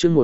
chương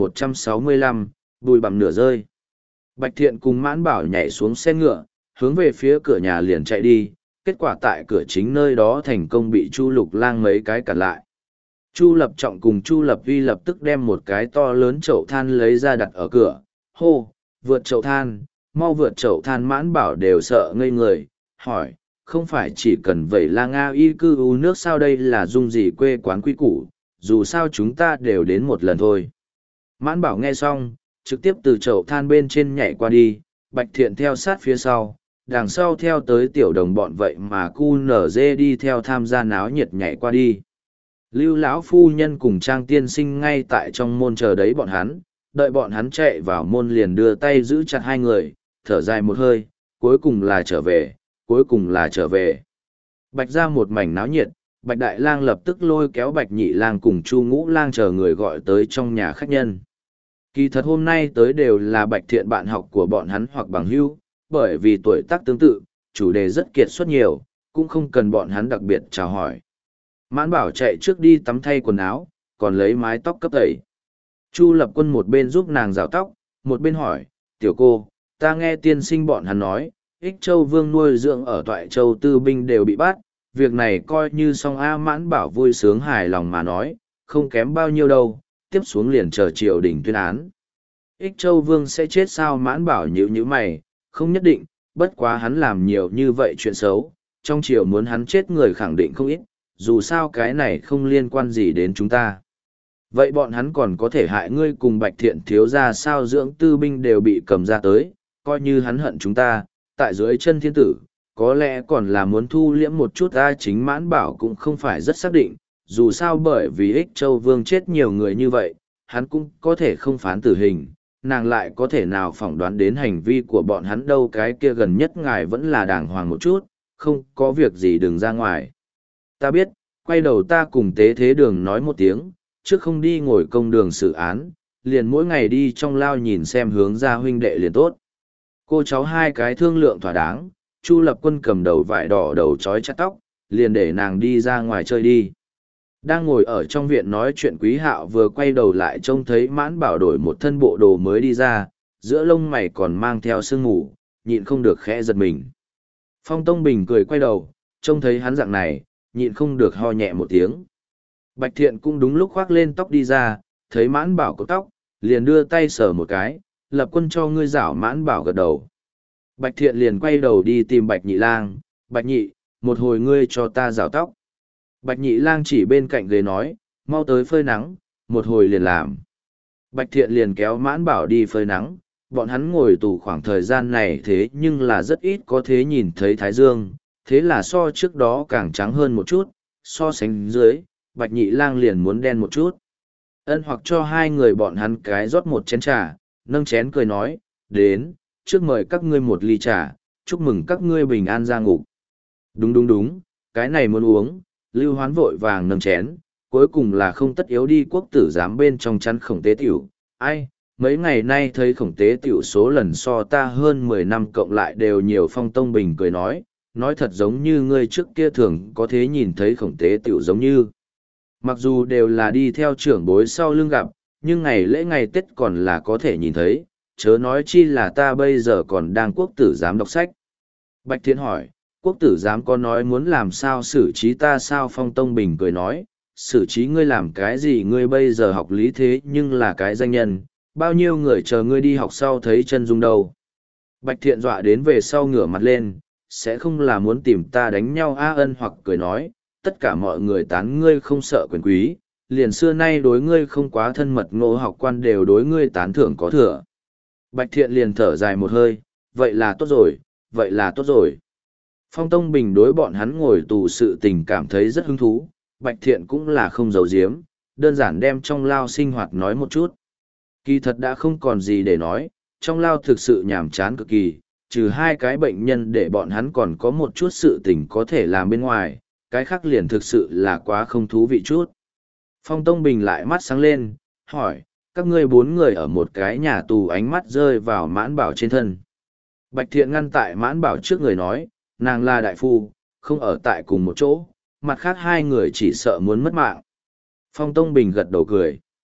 1165, bùi bặm nửa rơi. Bạch Thiện cùng Mãn Bảo nhảy xuống xe ngựa, hướng về phía cửa nhà liền chạy đi, kết quả tại cửa chính nơi đó thành công bị Chu Lục Lang mấy cái cản lại. Chu Lập Trọng cùng Chu Lập Vi lập tức đem một cái to lớn chậu than lấy ra đặt ở cửa, hô, vượt chậu than, mau vượt chậu than. Mãn Bảo đều sợ ngây người, hỏi, không phải chỉ cần vậy là Nga y cư u nước sao, đây là dung gì quê quán quy củ, dù sao chúng ta đều đến một lần thôi. Mãn Bảo nghe xong, trực tiếp từ chậu than bên trên nhảy qua đi, Bạch Thiện theo sát phía sau, đằng sau theo tới tiểu đồng bọn vậy mà cu nở dê đi theo tham gia náo nhiệt nhảy qua đi. Lưu lão phu nhân cùng Trang tiên sinh ngay tại trong môn chờ đấy bọn hắn, đợi bọn hắn chạy vào môn liền đưa tay giữ chặt hai người, thở dài một hơi, cuối cùng là trở về, cuối cùng là trở về. Bạch ra một mảnh náo nhiệt, Bạch Đại Lang lập tức lôi kéo Bạch Nhị Lang cùng Chu Ngũ Lang chờ người gọi tới trong nhà khách nhân. Kỳ thật hôm nay tới đều là Bạch Thiện bạn học của bọn hắn hoặc bằng hữu, bởi vì tuổi tác tương tự, chủ đề rất kiệt xuất nhiều, cũng không cần bọn hắn đặc biệt chào hỏi. Mãn Bảo chạy trước đi tắm thay quần áo, còn lấy mái tóc cấp tẩy. Chu Lập Quân một bên giúp nàng rào tóc, một bên hỏi, tiểu cô, ta nghe tiên sinh bọn hắn nói, Ích Châu Vương nuôi dưỡng ở Toại Châu tư binh đều bị bắt, việc này coi như xong a. Mãn Bảo vui sướng hài lòng mà nói, không kém bao nhiêu đâu, tiếp xuống liền chờ triều đình tuyên án. Ích Châu Vương sẽ chết sao? Mãn Bảo nhíu nhíu mày, không nhất định, bất quá hắn làm nhiều như vậy chuyện xấu, trong triều muốn hắn chết người khẳng định không ít, dù sao cái này không liên quan gì đến chúng ta. Vậy bọn hắn còn có thể hại ngươi cùng Bạch Thiện thiếu ra sao? Dưỡng tư binh đều bị cầm ra tới, coi như hắn hận chúng ta, tại dưới chân thiên tử, có lẽ còn là muốn thu liễm một chút ta. Chính Mãn Bảo cũng không phải rất xác định, dù sao bởi vì Ích Châu Vương chết nhiều người như vậy, hắn cũng có thể không phán tử hình, nàng lại có thể nào phỏng đoán đến hành vi của bọn hắn đâu. Cái kia gần nhất ngài vẫn là đàng hoàng một chút, không có việc gì đừng ra ngoài. Ta biết, quay đầu ta cùng Tế Thế Đường nói một tiếng, trước không đi ngồi công đường xử án, liền mỗi ngày đi trong lao nhìn xem hướng ra huynh đệ liền tốt. Cô cháu hai cái thương lượng thỏa đáng, Chu Lập Quân cầm đầu vải đỏ đầu trói chặt tóc, liền để nàng đi ra ngoài chơi đi. Đang ngồi ở trong viện nói chuyện Quý Hạo vừa quay đầu lại trông thấy Mãn Bảo đổi một thân bộ đồ mới đi ra, giữa lông mày còn mang theo sương mù, nhịn không được khẽ giật mình. Phong Tông Bình cười quay đầu, trông thấy hắn dạng này, nhịn không được ho nhẹ một tiếng. Bạch Thiện cũng đúng lúc khoác lên tóc đi ra, thấy Mãn Bảo có tóc, liền đưa tay sờ một cái, Lập Quân cho ngươi rảo. Mãn Bảo gật đầu. Bạch Thiện liền quay đầu đi tìm Bạch Nhị Lang, Bạch Nhị, một hồi ngươi cho ta rảo tóc. Bạch Nhị Lang chỉ bên cạnh ghế nói, mau tới phơi nắng, một hồi liền làm. Bạch Thiện liền kéo Mãn Bảo đi phơi nắng, bọn hắn ngồi tù khoảng thời gian này thế nhưng là rất ít có thế nhìn thấy thái dương, thế là so trước đó càng trắng hơn một chút, so sánh dưới, Bạch Nhị Lang liền muốn đen một chút. Ân hoặc cho hai người bọn hắn cái rót một chén trà, nâng chén cười nói, đến, trước mời các ngươi một ly trà, chúc mừng các ngươi bình an ra ngục. Đúng đúng đúng, cái này muốn uống. Lưu Hoán vội vàng nâng chén, cuối cùng là không tất yếu đi quốc tử giám bên trong chăn Khổng Tế Tiểu. Ai, mấy ngày nay thấy Khổng Tế Tiểu số lần so ta hơn 10 năm cộng lại đều nhiều. Phong Tông Bình cười nói thật giống như ngươi trước kia thường có thế nhìn thấy Khổng Tế Tiểu giống như. Mặc dù đều là đi theo trưởng bối sau lưng gặp, nhưng ngày lễ ngày Tết còn là có thể nhìn thấy, chớ nói chi là ta bây giờ còn đang quốc tử giám đọc sách. Bạch Thiện hỏi, quốc tử giám có nói muốn làm sao xử trí ta sao? Phong Tông Bình cười nói, xử trí ngươi làm cái gì? Ngươi bây giờ học lý thế nhưng là cái danh nhân, bao nhiêu người chờ ngươi đi học sau thấy chân dung đâu. Bạch Thiện dọa đến về sau ngửa mặt lên, sẽ không là muốn tìm ta đánh nhau a? Ân hoặc cười nói, tất cả mọi người tán ngươi không sợ quyền quý, liền xưa nay đối ngươi không quá thân mật, Ngô học quan đều đối ngươi tán thưởng có thừa. Bạch Thiện liền thở dài một hơi, vậy là tốt rồi, vậy là tốt rồi. Phong Tông Bình đối bọn hắn ngồi tù sự tình cảm thấy rất hứng thú, Bạch Thiện cũng là không giấu giếm, đơn giản đem trong lao sinh hoạt nói một chút. Kỳ thật đã không còn gì để nói, trong lao thực sự nhàm chán cực kỳ, trừ hai cái bệnh nhân để bọn hắn còn có một chút sự tình có thể làm bên ngoài, cái khác liền thực sự là quá không thú vị chút. Phong Tông Bình lại mắt sáng lên, hỏi, các ngươi 4 người ở một cái nhà tù? Ánh mắt rơi vào Mãn Bảo trên thân. Bạch Thiện ngăn tại Mãn Bảo trước người nói, nàng là đại phu, không ở tại cùng một chỗ, mặt khác 2 người chỉ sợ muốn mất mạng. Phong Tông Bình gật đầu cười.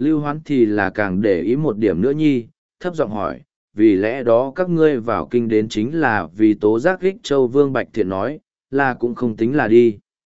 Lưu Hoán thì là càng để ý một điểm nữa nhi, thấp giọng hỏi, vì lẽ đó các ngươi vào kinh đến chính là vì tố giác Ích Châu Vương Bạch Thiện nói, là cũng không tính là đi.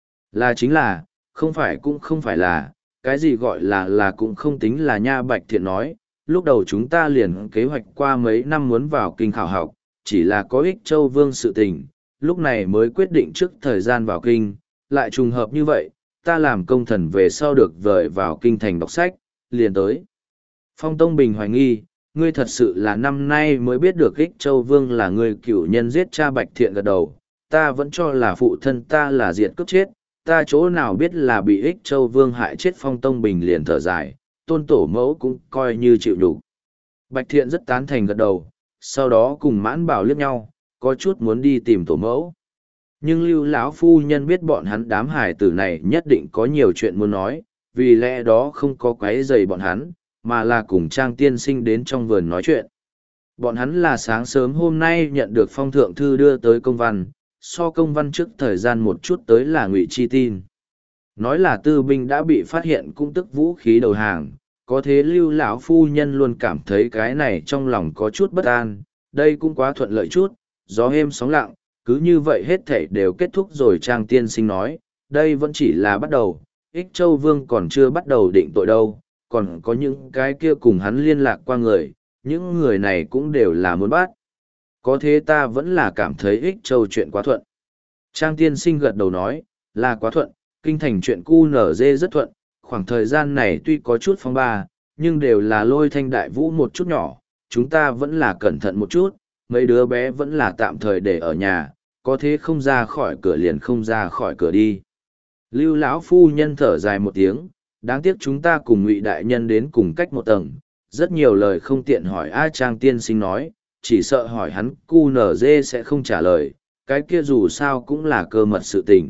Là chính là, không phải cũng không phải là, cái gì gọi là cũng không tính là nha. Bạch Thiện nói, lúc đầu chúng ta liền kế hoạch qua mấy năm muốn vào kinh khảo học, chỉ là có Ích Châu Vương sự tình, lúc này mới quyết định trước thời gian vào kinh, lại trùng hợp như vậy, ta làm công thần về sau được vời vào kinh thành đọc sách, liền tới. Phong Tông Bình hoài nghi, ngươi thật sự là năm nay mới biết được Ích Châu Vương là người cựu nhân giết cha. Bạch Thiện gật đầu, ta vẫn cho là phụ thân ta là diệt cướp chết, ta chỗ nào biết là bị Ích Châu Vương hại chết. Phong Tông Bình liền thở dài, tôn tổ mẫu cũng coi như chịu đủ. Bạch Thiện rất tán thành gật đầu, sau đó cùng Mãn Bảo liếc nhau, có chút muốn đi tìm tổ mẫu. Nhưng Lưu lão phu nhân biết bọn hắn đám hải tử này nhất định có nhiều chuyện muốn nói, vì lẽ đó không có quấy rầy bọn hắn, mà là cùng Trang tiên sinh đến trong vườn nói chuyện. Bọn hắn là sáng sớm hôm nay nhận được phong thượng thư đưa tới công văn, so công văn trước thời gian một chút tới là ngụy chi tin. Nói là tư binh đã bị phát hiện cũng tức vũ khí đầu hàng, có thế Lưu lão phu nhân luôn cảm thấy cái này trong lòng có chút bất an, đây cũng quá thuận lợi chút, gió êm sóng lặng, cứ như vậy hết thảy đều kết thúc rồi. Trang tiên sinh nói, đây vẫn chỉ là bắt đầu, Ích Châu Vương còn chưa bắt đầu định tội đâu, còn có những cái kia cùng hắn liên lạc qua người, những người này cũng đều là muốn bắt. Có thế ta vẫn là cảm thấy Ích Châu chuyện quá thuận. Trang tiên sinh gật đầu nói, là quá thuận, kinh thành chuyện QNZ rất thuận, khoảng thời gian này tuy có chút phong ba, nhưng đều là lôi thanh đại vũ một chút nhỏ, chúng ta vẫn là cẩn thận một chút, mấy đứa bé vẫn là tạm thời để ở nhà, có thế không ra khỏi cửa liền không ra khỏi cửa đi. Lưu lão phu nhân thở dài một tiếng, đáng tiếc chúng ta cùng Ngụy đại nhân đến cùng cách một tầng, rất nhiều lời không tiện hỏi. Trang tiên sinh nói, chỉ sợ hỏi hắn QNZ sẽ không trả lời, cái kia dù sao cũng là cơ mật sự tình.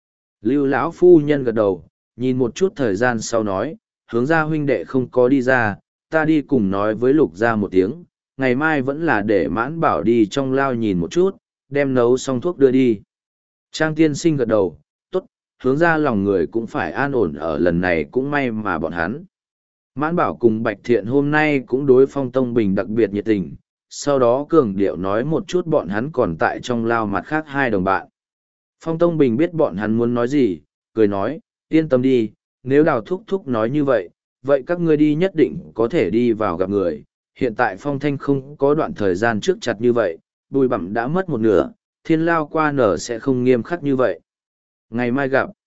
Lưu lão phu nhân gật đầu, nhìn một chút thời gian sau nói, hướng ra huynh đệ không có đi ra, ta đi cùng nói với Lục gia một tiếng, ngày mai vẫn là để Mãn Bảo đi trong lao nhìn một chút, đem nấu xong thuốc đưa đi. Trang tiên sinh gật đầu, tốt, hướng ra lòng người cũng phải an ổn, ở lần này cũng may mà bọn hắn. Mãn Bảo cùng Bạch Thiện hôm nay cũng đối Phong Tông Bình đặc biệt nhiệt tình, sau đó cường điệu nói một chút bọn hắn còn tại trong lao mặt khác hai đồng bạn. Phong Tông Bình biết bọn hắn muốn nói gì, cười nói, yên tâm đi, nếu Đào thúc thúc nói như vậy, vậy các ngươi đi nhất định có thể đi vào gặp người. Hiện tại Phong Thanh không có đoạn thời gian trước chặt như vậy, bùi bặm đã mất một nửa, thiên lao qua nở sẽ không nghiêm khắc như vậy. Ngày mai gặp.